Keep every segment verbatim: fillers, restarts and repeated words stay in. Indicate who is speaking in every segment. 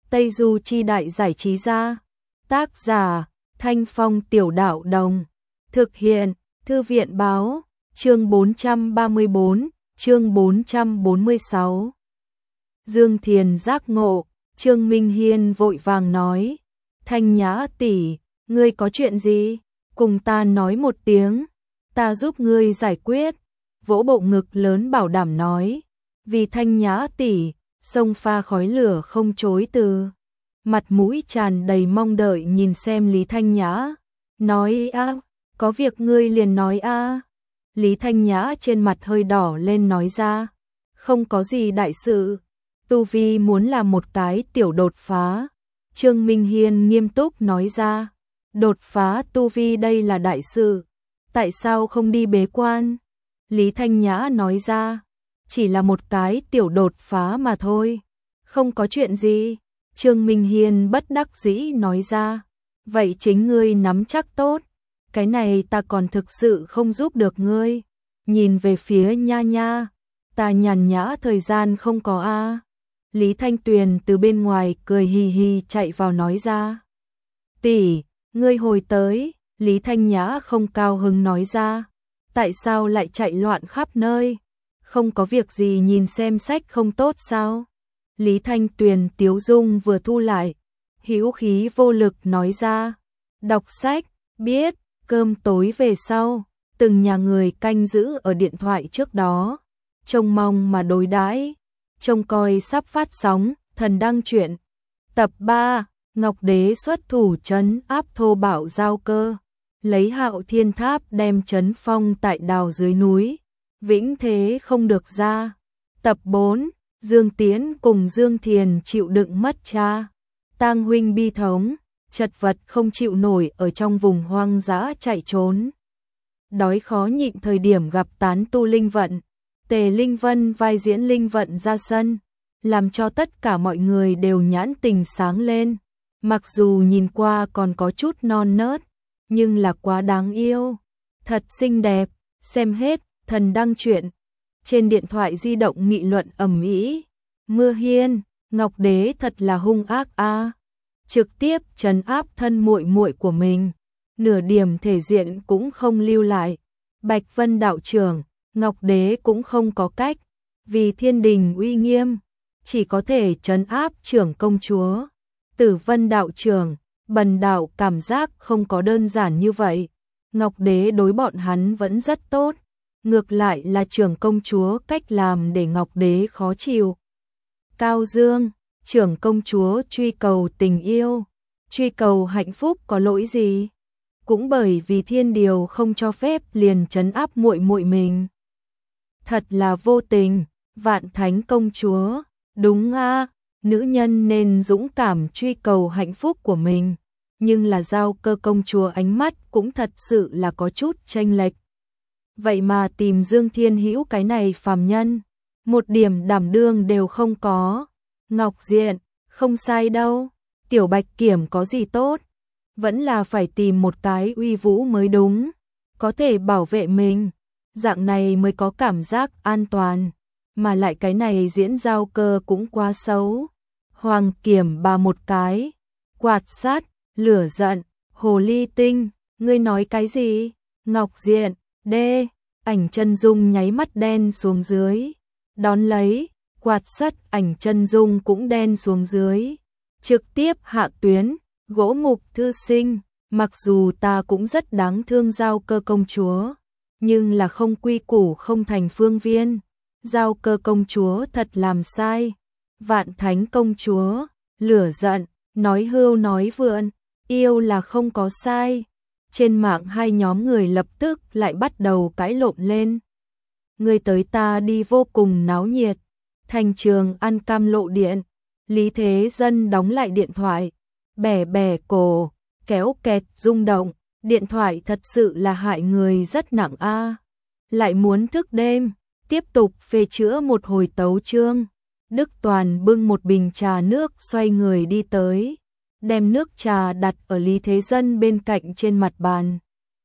Speaker 1: Tây Du Chi Đại Giải Trí Gia. Tác giả Thanh Phong Tiểu Đạo Đồng. Thực hiện Thư viện Báo. Chương bốn trăm ba mươi bốn, chương bốn trăm bốn mươi sáu. Dương Thiền giác ngộ, Trương Minh Hiên vội vàng nói, Thanh Nhã tỷ, ngươi có chuyện gì? Cùng ta nói một tiếng, ta giúp ngươi giải quyết. Vỗ bộ ngực lớn bảo đảm nói, vì Thanh Nhã tỷ, sông pha khói lửa không chối từ. Mặt mũi tràn đầy mong đợi nhìn xem Lý Thanh Nhã, nói a, có việc ngươi liền nói a. Lý Thanh Nhã trên mặt hơi đỏ lên nói ra, không có gì đại sự, tu vi muốn làm một cái tiểu đột phá. Trương Minh Hiên nghiêm túc nói ra, đột phá tu vi đây là đại sự, tại sao không đi bế quan? Lý Thanh Nhã nói ra, chỉ là một cái tiểu đột phá mà thôi, không có chuyện gì. Trương Minh Hiên bất đắc dĩ nói ra, vậy chính ngươi nắm chắc tốt, cái này ta còn thực sự không giúp được ngươi. Nhìn về phía Nha Nha, ta nhàn nhã thời gian không có a. Lý Thanh Tuyền từ bên ngoài cười hì hì chạy vào nói ra, tỷ, ngươi hồi tới. Lý Thanh Nhã không cao hứng nói ra, tại sao lại chạy loạn khắp nơi, không có việc gì nhìn xem sách không tốt sao? Lý Thanh Tuyền tiếu dung vừa thu lại, hữu khí vô lực nói ra, đọc sách, biết, cơm tối về sau, từng nhà người canh giữ ở điện thoại trước đó, trông mong mà đối đãi, trông coi sắp phát sóng, Thần Đăng Truyện. Tập ba, Ngọc Đế xuất thủ trấn áp thô bạo giao cơ, lấy Hạo Thiên Tháp đem trấn phong tại đào dưới núi, vĩnh thế không được ra. Tập bốn, Dương Tiến cùng Dương Thiền chịu đựng mất cha, tang huynh bi thống, chật vật không chịu nổi ở trong vùng hoang dã chạy trốn. Đói khó nhịn thời điểm gặp tán tu Linh Vận, Tề Linh Vân vai diễn Linh Vận ra sân, làm cho tất cả mọi người đều nhãn tình sáng lên. Mặc dù nhìn qua còn có chút non nớt, nhưng là quá đáng yêu, thật xinh đẹp, xem hết Thần Đăng Truyện. Trên điện thoại di động nghị luận ầm ĩ, Mưa Hiên, Ngọc Đế thật là hung ác a, trực tiếp trấn áp thân muội muội của mình, nửa điểm thể diện cũng không lưu lại. Bạch Vân đạo trưởng, Ngọc Đế cũng không có cách, vì thiên đình uy nghiêm, chỉ có thể trấn áp trưởng công chúa. Tử Vân đạo trưởng, Bần đạo cảm giác không có đơn giản như vậy, Ngọc Đế đối bọn hắn vẫn rất tốt, ngược lại là trưởng công chúa cách làm để Ngọc Đế khó chịu. Cao Dương, trưởng công chúa truy cầu tình yêu, truy cầu hạnh phúc có lỗi gì? Cũng bởi vì thiên điều không cho phép liền trấn áp muội muội mình. Thật là vô tình. Vạn Thánh công chúa, đúng a, nữ nhân nên dũng cảm truy cầu hạnh phúc của mình, nhưng là Giao Cơ công chúa ánh mắt cũng thật sự là có chút chênh lệch. Vậy mà tìm Dương Thiên Hữu cái này phàm nhân, một điểm đảm đương đều không có. Ngọc Diện, không sai đâu, Tiểu Bạch Kiểm có gì tốt, vẫn là phải tìm một cái uy vũ mới đúng, có thể bảo vệ mình, dạng này mới có cảm giác an toàn, mà lại cái này diễn Giao Cơ cũng quá xấu. Hoàng Kiểm bà một cái, quạt sát, lửa giận, hồ ly tinh, ngươi nói cái gì? Ngọc Diện, đê, ảnh chân dung nháy mắt đen xuống dưới, đón lấy, quạt sắt ảnh chân dung cũng đen xuống dưới, trực tiếp hạ tuyến, gỗ mục thư sinh, mặc dù ta cũng rất đáng thương Giao Cơ công chúa, nhưng là không quy củ không thành phương viên, Giao Cơ công chúa thật làm sai. Vạn Thánh công chúa, lửa giận, nói hưu nói vượn, yêu là không có sai. Trên mạng hai nhóm người lập tức lại bắt đầu cãi lộn lên. Người tới ta đi vô cùng náo nhiệt, thành trường ăn cam lộ điện, Lý Thế Dân đóng lại điện thoại, bẻ bẻ cổ, kéo kẹt rung động, điện thoại thật sự là hại người rất nặng a. Lại muốn thức đêm, tiếp tục phê chữa một hồi tấu chương. Đức Toàn bưng một bình trà nước xoay người đi tới, đem nước trà đặt ở Lý Thế Dân bên cạnh trên mặt bàn.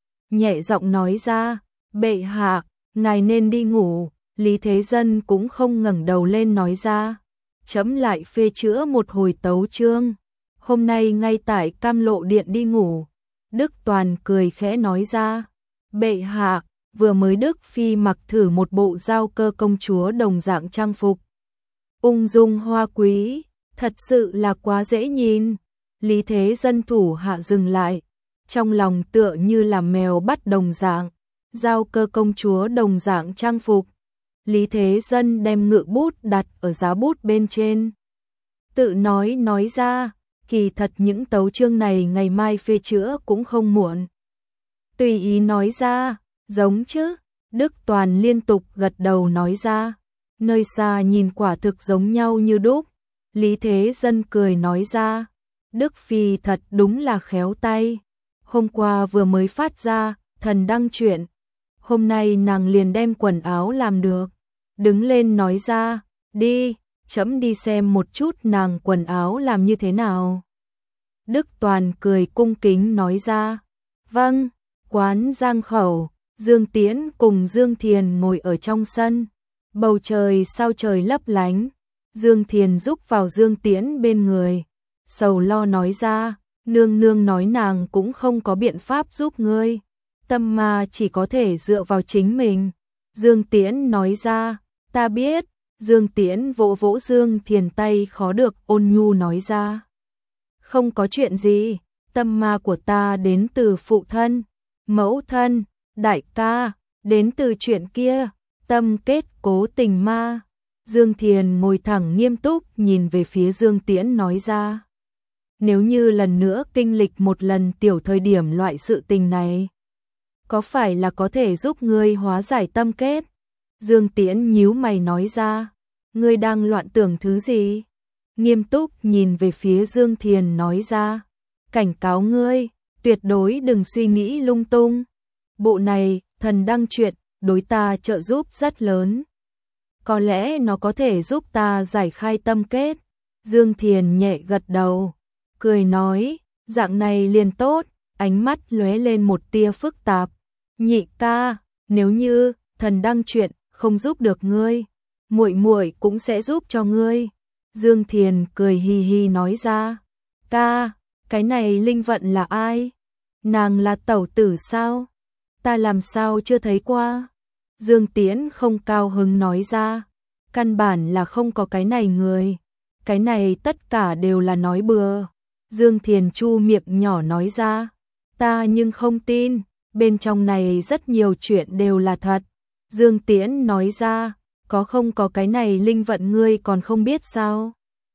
Speaker 1: Nhẹ giọng nói ra, bệ hạ, ngài nên đi ngủ. Lý Thế Dân cũng không ngẩng đầu lên nói ra, chấm lại phê chữa một hồi tấu chương. Hôm nay ngay tại Cam Lộ Điện đi ngủ. Đức Toàn cười khẽ nói ra. Bệ hạ, vừa mới Đức Phi mặc thử một bộ giao cơ công chúa đồng dạng trang phục. Ung dung hoa quý, thật sự là quá dễ nhìn. Lý Thế Dân thủ hạ dừng lại, trong lòng tựa như là mèo bắt đồng dạng. Giao cơ công chúa đồng dạng trang phục. Lý Thế Dân đem ngự bút đặt ở giá bút bên trên. Tự nói nói ra, kỳ thật những tấu chương này ngày mai phê chữa cũng không muộn. Tùy ý nói ra, giống chứ. Đức Toàn liên tục gật đầu nói ra. Nơi xa nhìn quả thực giống nhau như đúc. Lý Thế Dân cười nói ra. Đức Phi thật đúng là khéo tay. Hôm qua vừa mới phát ra, thần đăng chuyện. Hôm nay nàng liền đem quần áo làm được. Đứng lên nói ra, đi, chấm đi xem một chút nàng quần áo làm như thế nào. Đức Toàn cười cung kính nói ra. Vâng, quán Giang Khẩu, Dương Tiễn cùng Dương Thiền ngồi ở trong sân. Bầu trời sao trời lấp lánh. Dương Thiền giúp vào Dương Tiễn bên người. Sầu lo nói ra, nương nương nói nàng cũng không có biện pháp giúp ngươi. Tâm ma chỉ có thể dựa vào chính mình. Dương Tiễn nói ra, ta biết. Dương Tiễn vỗ vỗ Dương Thiền tay khó được ôn nhu nói ra. Không có chuyện gì, tâm ma của ta đến từ phụ thân, mẫu thân, đại ca, đến từ chuyện kia, tâm kết cố tình ma. Dương Thiền ngồi thẳng nghiêm túc nhìn về phía Dương Tiễn nói ra. Nếu như lần nữa kinh lịch một lần tiểu thời điểm loại sự tình này, có phải là có thể giúp ngươi hóa giải tâm kết? Dương Tiễn nhíu mày nói ra. Ngươi đang loạn tưởng thứ gì? Nghiêm túc nhìn về phía Dương Thiền nói ra. Cảnh cáo ngươi, tuyệt đối đừng suy nghĩ lung tung. Bộ này, thần đăng chuyện, đối ta trợ giúp rất lớn. Có lẽ nó có thể giúp ta giải khai tâm kết. Dương Thiền nhẹ gật đầu, cười nói, dạng này liền tốt, ánh mắt lóe lên một tia phức tạp. Nhị ca, nếu như thần đăng chuyện không giúp được ngươi, muội muội cũng sẽ giúp cho ngươi. Dương Thiền cười hi hi nói ra. Ca, cái này Linh Vận là ai? Nàng là tẩu tử sao? Ta làm sao chưa thấy qua? Dương Tiễn không cao hứng nói ra. Căn bản là không có cái này người. Cái này tất cả đều là nói bừa. Dương Thiền chu miệng nhỏ nói ra. Ta nhưng không tin, bên trong này rất nhiều chuyện đều là thật. Dương Tiễn nói ra. Có không có cái này Linh Vận ngươi còn không biết sao?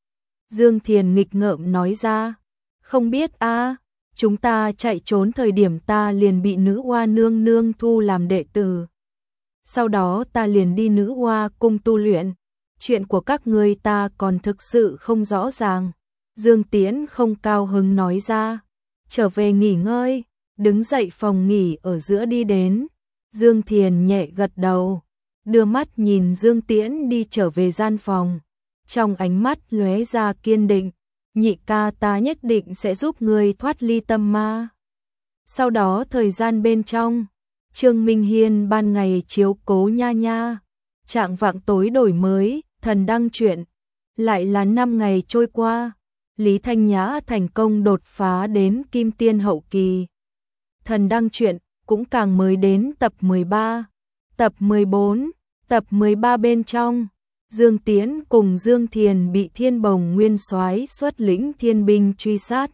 Speaker 1: Dương Thiền nghịch ngợm nói ra. Không biết a, chúng ta chạy trốn thời điểm ta liền bị nữ oa nương nương thu làm đệ tử. Sau đó ta liền đi nữ oa cung tu luyện. Chuyện của các ngươi ta còn thực sự không rõ ràng. Dương Tiễn không cao hứng nói ra. Trở về nghỉ ngơi, đứng dậy phòng nghỉ ở giữa đi đến. Dương Thiền nhẹ gật đầu, đưa mắt nhìn Dương Tiễn đi trở về gian phòng. Trong ánh mắt lóe ra kiên định, nhị ca ta nhất định sẽ giúp ngươi thoát ly tâm ma. Sau đó thời gian bên trong, Trương Minh Hiên ban ngày chiếu cố nha nha, trạng vạng tối đổi mới, thần đăng chuyện. Lại là năm ngày trôi qua, Lý Thanh Nhã thành công đột phá đến Kim Tiên hậu kỳ. Thần đăng chuyện cũng càng mới đến tập mười ba, tập mười bốn, tập mười ba bên trong. Dương Tiễn cùng Dương Thiền bị Thiên Bồng Nguyên Soái xuất lĩnh thiên binh truy sát.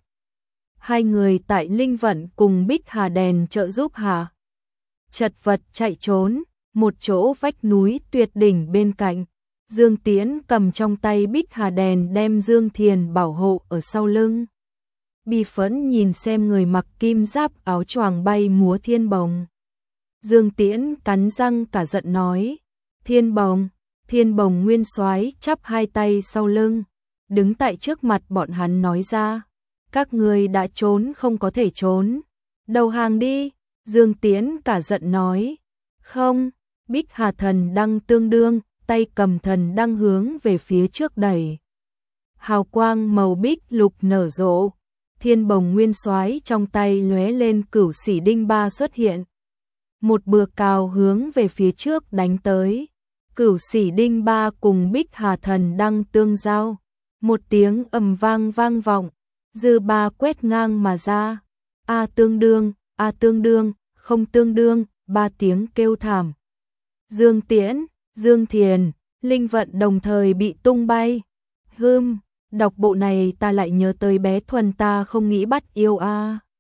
Speaker 1: Hai người tại Linh Vận cùng Bích Hà Đèn trợ giúp hạ chật vật chạy trốn, một chỗ vách núi tuyệt đỉnh bên cạnh. Dương Tiễn cầm trong tay Bích Hà Đèn đem Dương Thiền bảo hộ ở sau lưng. Bi phẫn nhìn xem người mặc kim giáp áo choàng bay múa Thiên Bồng. Dương Tiễn cắn răng cả giận nói, Thiên Bồng, Thiên Bồng Nguyên Soái chắp hai tay sau lưng, đứng tại trước mặt bọn hắn nói ra, các ngươi đã trốn không có thể trốn, đầu hàng đi. Dương Tiễn cả giận nói, không. Bích Hà thần đăng tương đương, tay cầm thần đăng hướng về phía trước đẩy. Hào quang màu bích lục nở rộ, Thiên Bồng Nguyên Soái trong tay lóe lên cửu xỉ đinh ba xuất hiện. Một bừa cào hướng về phía trước đánh tới. Cửu Sĩ Đinh Ba cùng Bích Hà Thần đang tương giao. Một tiếng ầm vang vang vọng, dư ba quét ngang mà ra. A tương đương, a tương đương, không tương đương, ba tiếng kêu thảm. Dương Tiễn, Dương Thiền, Linh Vận đồng thời bị tung bay. Hưm, đọc bộ này ta lại nhớ tới bé Thuần ta không nghĩ bắt yêu a.